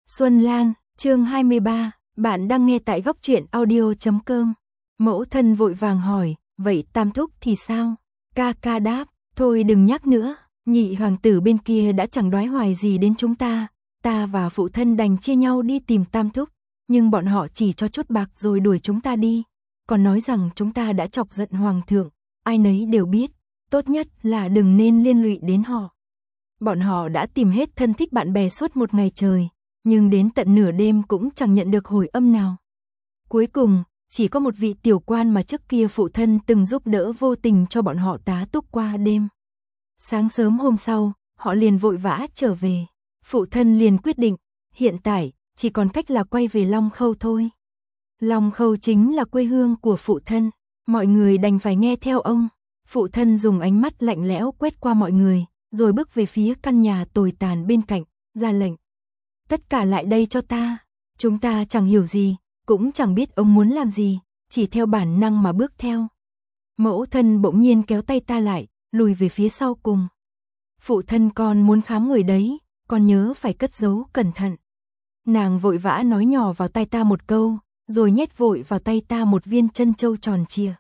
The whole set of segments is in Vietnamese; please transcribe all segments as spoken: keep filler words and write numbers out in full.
Xuân Lan, chương hai mươi ba, bạn đang nghe tại góc truyện audio chấm com. Mẫu thân vội vàng hỏi, vậy Tam thúc thì sao? Ca ca đáp, thôi đừng nhắc nữa, nhị hoàng tử bên kia đã chẳng đoái hoài gì đến chúng ta, ta và phụ thân đành chia nhau đi tìm Tam thúc, nhưng bọn họ chỉ cho chút bạc rồi đuổi chúng ta đi, còn nói rằng chúng ta đã chọc giận hoàng thượng, ai nấy đều biết, tốt nhất là đừng nên liên lụy đến họ. Bọn họ đã tìm hết thân thích bạn bè suốt một ngày trời, nhưng đến tận nửa đêm cũng chẳng nhận được hồi âm nào. Cuối cùng, chỉ có một vị tiểu quan mà trước kia phụ thân từng giúp đỡ vô tình cho bọn họ tá túc qua đêm. Sáng sớm hôm sau, họ liền vội vã trở về. Phụ thân liền quyết định, hiện tại, chỉ còn cách là quay về Long Khâu thôi. Long Khâu chính là quê hương của phụ thân, mọi người đành phải nghe theo ông. Phụ thân dùng ánh mắt lạnh lẽo quét qua mọi người, rồi bước về phía căn nhà tồi tàn bên cạnh, ra lệnh. Tất cả lại đây cho ta. Chúng ta chẳng hiểu gì, cũng chẳng biết ông muốn làm gì, chỉ theo bản năng mà bước theo. Mẫu thân bỗng nhiên kéo tay ta lại, lùi về phía sau cùng. Phụ thân con muốn khám người đấy, con nhớ phải cất giấu cẩn thận. Nàng vội vã nói nhỏ vào tai ta một câu, rồi nhét vội vào tay ta một viên trân châu tròn trịa.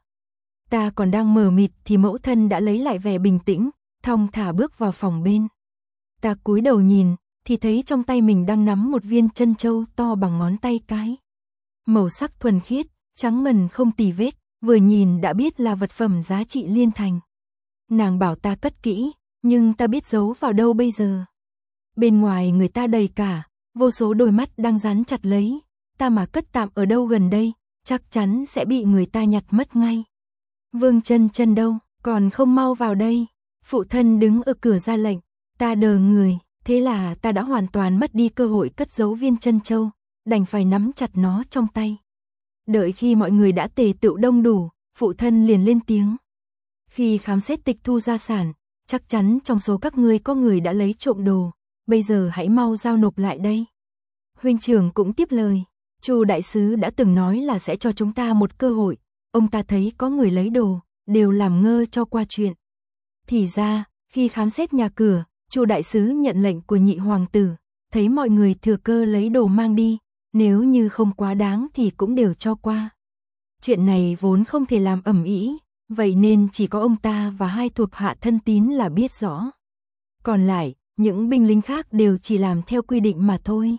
Ta còn đang mờ mịt thì mẫu thân đã lấy lại vẻ bình tĩnh, thong thả bước vào phòng bên. Ta cúi đầu nhìn, thì thấy trong tay mình đang nắm một viên trân châu to bằng ngón tay cái. Màu sắc thuần khiết, trắng ngần không tì vết, vừa nhìn đã biết là vật phẩm giá trị liên thành. Nàng bảo ta cất kỹ, nhưng ta biết giấu vào đâu bây giờ. Bên ngoài người ta đầy cả, vô số đôi mắt đang dán chặt lấy, ta mà cất tạm ở đâu gần đây, chắc chắn sẽ bị người ta nhặt mất ngay. Vương Chân Chân đâu, còn không mau vào đây. Phụ thân đứng ở cửa ra lệnh, ta đờ người, thế là ta đã hoàn toàn mất đi cơ hội cất giấu viên trân châu, đành phải nắm chặt nó trong tay. Đợi khi mọi người đã tề tựu đông đủ, phụ thân liền lên tiếng. Khi khám xét tịch thu gia sản, chắc chắn trong số các ngươi có người đã lấy trộm đồ, bây giờ hãy mau giao nộp lại đây. Huynh trưởng cũng tiếp lời, Chu đại sứ đã từng nói là sẽ cho chúng ta một cơ hội, ông ta thấy có người lấy đồ, đều làm ngơ cho qua chuyện. Thì ra, khi khám xét nhà cửa, Chu đại sứ nhận lệnh của nhị hoàng tử, thấy mọi người thừa cơ lấy đồ mang đi, nếu như không quá đáng thì cũng đều cho qua. Chuyện này vốn không thể làm ầm ĩ, vậy nên chỉ có ông ta và hai thuộc hạ thân tín là biết rõ. Còn lại, những binh lính khác đều chỉ làm theo quy định mà thôi.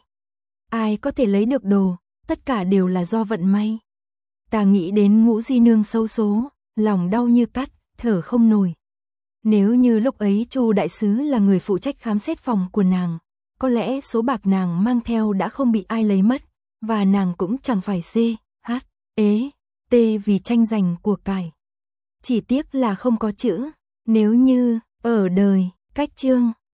Ai có thể lấy được đồ, tất cả đều là do vận may. Ta nghĩ đến Ngũ Di nương xấu số, lòng đau như cắt, thở không nổi. Nếu như lúc ấy Chu đại sứ là người phụ trách khám xét phòng của nàng, có lẽ số bạc nàng mang theo đã không bị ai lấy mất, và nàng cũng chẳng phải C, H, ế, T vì tranh giành của cải. Chỉ tiếc là không có chữ, nếu như, ở đời, cách chương.